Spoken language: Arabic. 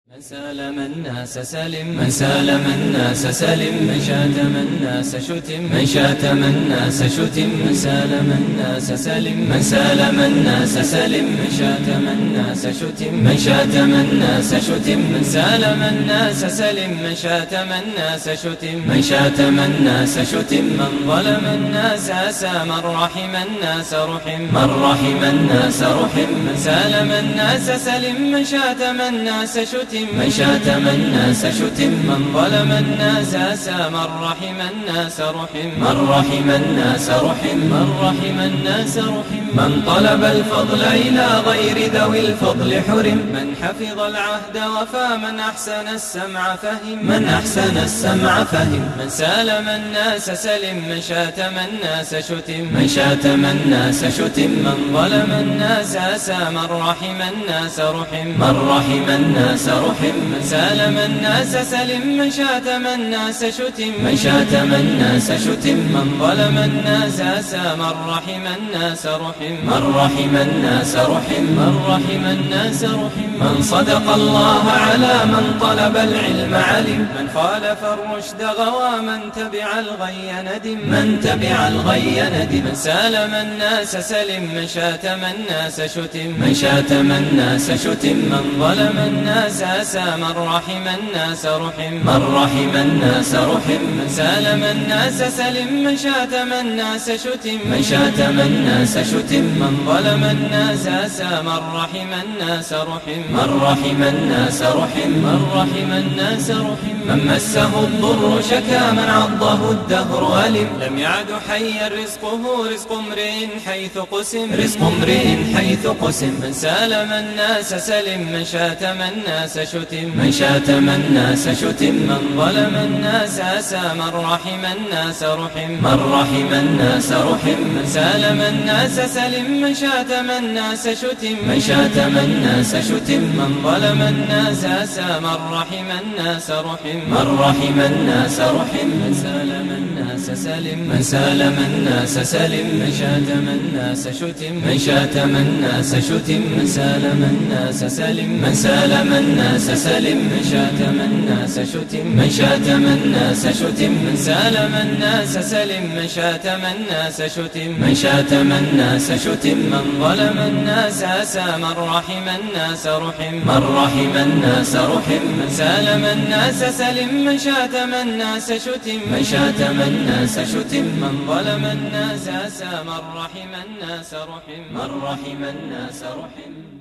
من سالم الناس سلم، من سالم الناس سلم، من شاتم الناس شتم، من شاتم الناس شتم، من سالم الناس سلم، من سالم الناس سلم، من شاتم الناس شتم، من شاتم الناس شتم، من سالم الناس سلم، من شاتم الناس شتم، من شاتم الناس شتم، من ظلم الناس أسى، من رحم الناس رحم، من رحم الناس رحم، من سالم الناس سلم، من شاتم الناس شتم، من شاتم الناس شتم، من ظلم الناس أسى، من رحم الناس رحم، من رحم الناس رحم، من رحم الناس رحم، من طلب الفضل إلى غير ذوي الفضل حرم، من حفظ العهد وفى، من أحسن السمع فهم، من أحسن السمع فهم، من سالم الناس سلم، من شاتم الناس شتم، من شاتم الناس شتم، من ظلم الناس أسى، من رحم الناس رحم، من رحم الناس رحم، من سالم الناس سلم، من شاتم الناس شتم، من شاتم الناس شتم، من ظلم الناس أسى، من رحم الناس رحم، من رحم الناس رحم، من رحم الناس رحم، من صدق الله على من طلب العلم علم، من خالف الرشد غوى، من تبع الغي ندم، من تبع الغي ندم، من سالم الناس سلم، من شاتم الناس شتم، من شاتم الناس شتم، من ظلم الناس أسى، من رحم الناس رحم، من رحم الناس رحم، من سالم الناس سلم، من شاتم الناس شتم، من شاتم الناس شتم، من ظلم الناس أسى، من رحم الناس رحم، من رحم الناس رحم، من رحم الناس رحم، من مسه الضر شكا، من عضه الدهر ألم، لم يعد حيا رزقه رزق امرئ حيث قسم، رزق امرئ حيث قسم، من سالم الناس سلم، من شاتم الناس شتم، من شاتم الناس شتم، من ظلم الناس أسى، من رحم الناس رحم، من رحم الناس رحم، من سالم الناس سلم، من شاتم الناس شتم، من شاتم الناس شتم، من ظلم الناس أسى، من رحم الناس رحم، من رحم الناس رحم، من سالم الناس سلم، من سالم الناس سلم، من شاتم الناس شتم، من شاتم الناس شتم، من سالم الناس سلم، من سالم الناس سلم، من شاتم الناس شتم، من شاتم الناس شتم، من سالم الناس سلم، من شاتم الناس شتم، من شاتم الناس شتم، من ظلم الناس أسى، من رحم الناس رحم، من رحم الناس رحم، من سالم الناس سلم، من شاتم الناس شتم، من شاتم الناس شتم، من ظلم الناس أسى، من رحم الناس رحم، من رحم الناس رحم.